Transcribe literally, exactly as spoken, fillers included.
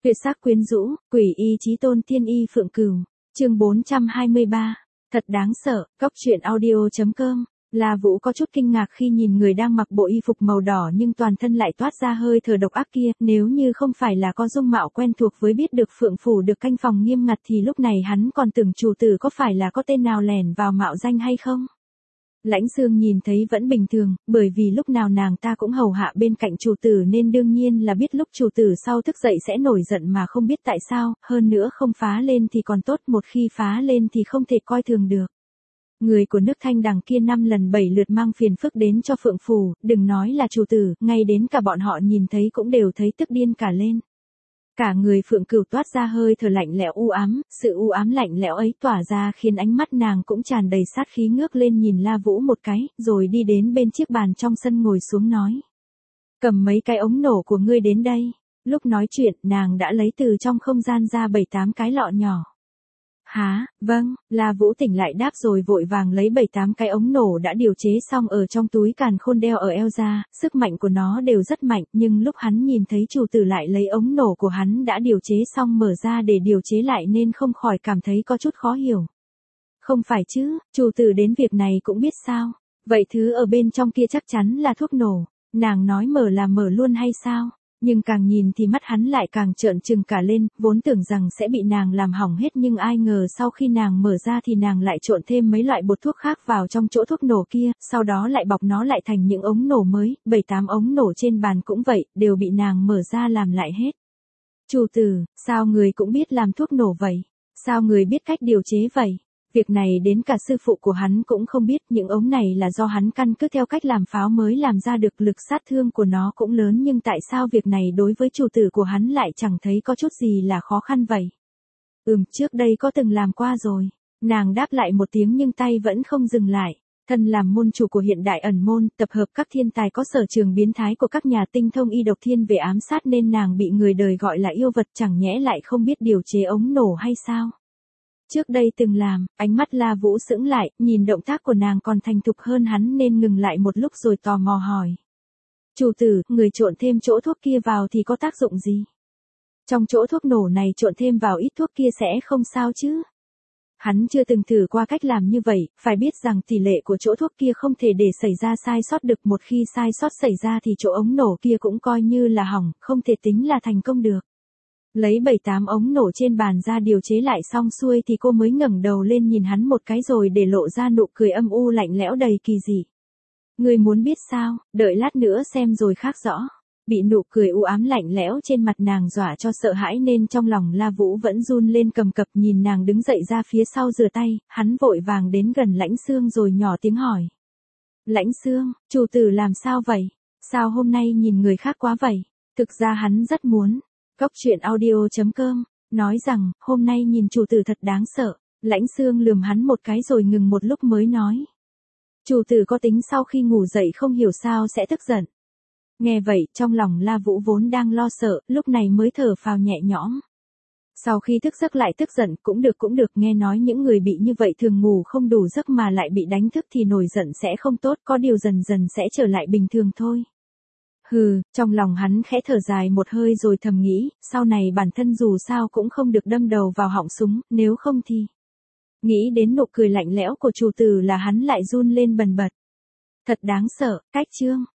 Tuyệt sắc quyến rũ, quỷ y chí tôn tiên y phượng cửu. Chương bốn trăm hai mươi ba. Thật đáng sợ. Góc truyện audio chấm com. La Vũ có chút kinh ngạc khi nhìn người đang mặc bộ y phục màu đỏ nhưng toàn thân lại toát ra hơi thở độc ác kia, nếu như không phải là có dung mạo quen thuộc với biết được Phượng phủ được canh phòng nghiêm ngặt thì lúc này hắn còn tưởng chủ tử có phải là có tên nào lẻn vào mạo danh hay không. Lãnh Sương nhìn thấy vẫn bình thường, bởi vì lúc nào nàng ta cũng hầu hạ bên cạnh chủ tử nên đương nhiên là biết lúc chủ tử sau thức dậy sẽ nổi giận mà không biết tại sao, hơn nữa không phá lên thì còn tốt, một khi phá lên thì không thể coi thường được. Người của nước Thanh đằng kia năm lần bảy lượt mang phiền phức đến cho Phượng phủ, đừng nói là chủ tử, ngay đến cả bọn họ nhìn thấy cũng đều thấy tức điên cả lên. Cả người Phượng Cửu toát ra hơi thở lạnh lẽo u ám, sự u ám lạnh lẽo ấy tỏa ra khiến ánh mắt nàng cũng tràn đầy sát khí, ngước lên nhìn La Vũ một cái, rồi đi đến bên chiếc bàn trong sân ngồi xuống nói. Cầm mấy cái ống nổ của ngươi đến đây. Lúc nói chuyện, nàng đã lấy từ trong không gian ra bảy tám cái lọ nhỏ. Hả, vâng, La Vũ tỉnh lại đáp rồi vội vàng lấy bảy tám cái ống nổ đã điều chế xong ở trong túi càn khôn đeo ở eo ra, sức mạnh của nó đều rất mạnh, nhưng lúc hắn nhìn thấy chủ tử lại lấy ống nổ của hắn đã điều chế xong mở ra để điều chế lại nên không khỏi cảm thấy có chút khó hiểu. Không phải chứ, chủ tử đến việc này cũng biết sao, vậy thứ ở bên trong kia chắc chắn là thuốc nổ, nàng nói mở là mở luôn hay sao? Nhưng càng nhìn thì mắt hắn lại càng trợn trừng cả lên, vốn tưởng rằng sẽ bị nàng làm hỏng hết nhưng ai ngờ sau khi nàng mở ra thì nàng lại trộn thêm mấy loại bột thuốc khác vào trong chỗ thuốc nổ kia, sau đó lại bọc nó lại thành những ống nổ mới, bảy tám ống nổ trên bàn cũng vậy, đều bị nàng mở ra làm lại hết. Chủ tử, sao người cũng biết làm thuốc nổ vậy? Sao người biết cách điều chế vậy? Việc này đến cả sư phụ của hắn cũng không biết, những ống này là do hắn căn cứ theo cách làm pháo mới làm ra được, lực sát thương của nó cũng lớn nhưng tại sao việc này đối với chủ tử của hắn lại chẳng thấy có chút gì là khó khăn vậy? Ừm, trước đây có từng làm qua rồi. Nàng đáp lại một tiếng nhưng tay vẫn không dừng lại. Thân làm môn chủ của hiện đại ẩn môn, tập hợp các thiên tài có sở trường biến thái của các nhà tinh thông y độc thiên về ám sát nên nàng bị người đời gọi là yêu vật, chẳng nhẽ lại không biết điều chế ống nổ hay sao? Trước đây từng làm, ánh mắt La Vũ sững lại, nhìn động tác của nàng còn thành thục hơn hắn nên ngừng lại một lúc rồi tò mò hỏi. Chủ tử, người trộn thêm chỗ thuốc kia vào thì có tác dụng gì? Trong chỗ thuốc nổ này trộn thêm vào ít thuốc kia sẽ không sao chứ? Hắn chưa từng thử qua cách làm như vậy, phải biết rằng tỷ lệ của chỗ thuốc kia không thể để xảy ra sai sót được, một khi sai sót xảy ra thì chỗ ống nổ kia cũng coi như là hỏng, không thể tính là thành công được. Lấy bảy tám ống nổ trên bàn ra điều chế lại xong xuôi thì cô mới ngẩng đầu lên nhìn hắn một cái rồi để lộ ra nụ cười âm u lạnh lẽo đầy kỳ dị. Ngươi muốn biết sao, đợi lát nữa xem rồi khác rõ. Bị nụ cười u ám lạnh lẽo trên mặt nàng dọa cho sợ hãi nên trong lòng La Vũ vẫn run lên cầm cập, nhìn nàng đứng dậy ra phía sau rửa tay, hắn vội vàng đến gần Lãnh Sương rồi nhỏ tiếng hỏi. Lãnh Sương, chủ tử làm sao vậy? Sao hôm nay nhìn người khác quá vậy? Thực ra hắn rất muốn. Góc truyện audio chấm com, nói rằng, hôm nay nhìn chủ tử thật đáng sợ. Lãnh Sương lườm hắn một cái rồi ngừng một lúc mới nói. Chủ tử có tính sau khi ngủ dậy không hiểu sao sẽ tức giận. Nghe vậy, trong lòng La Vũ vốn đang lo sợ, lúc này mới thở phào nhẹ nhõm. Sau khi thức giấc lại tức giận, cũng được cũng được, nghe nói những người bị như vậy thường ngủ không đủ giấc mà lại bị đánh thức thì nổi giận sẽ không tốt, có điều dần dần sẽ trở lại bình thường thôi. Hừ, trong lòng hắn khẽ thở dài một hơi rồi thầm nghĩ, sau này bản thân dù sao cũng không được đâm đầu vào họng súng, nếu không thì... Nghĩ đến nụ cười lạnh lẽo của chủ tử là hắn lại run lên bần bật. Thật đáng sợ, cách chương.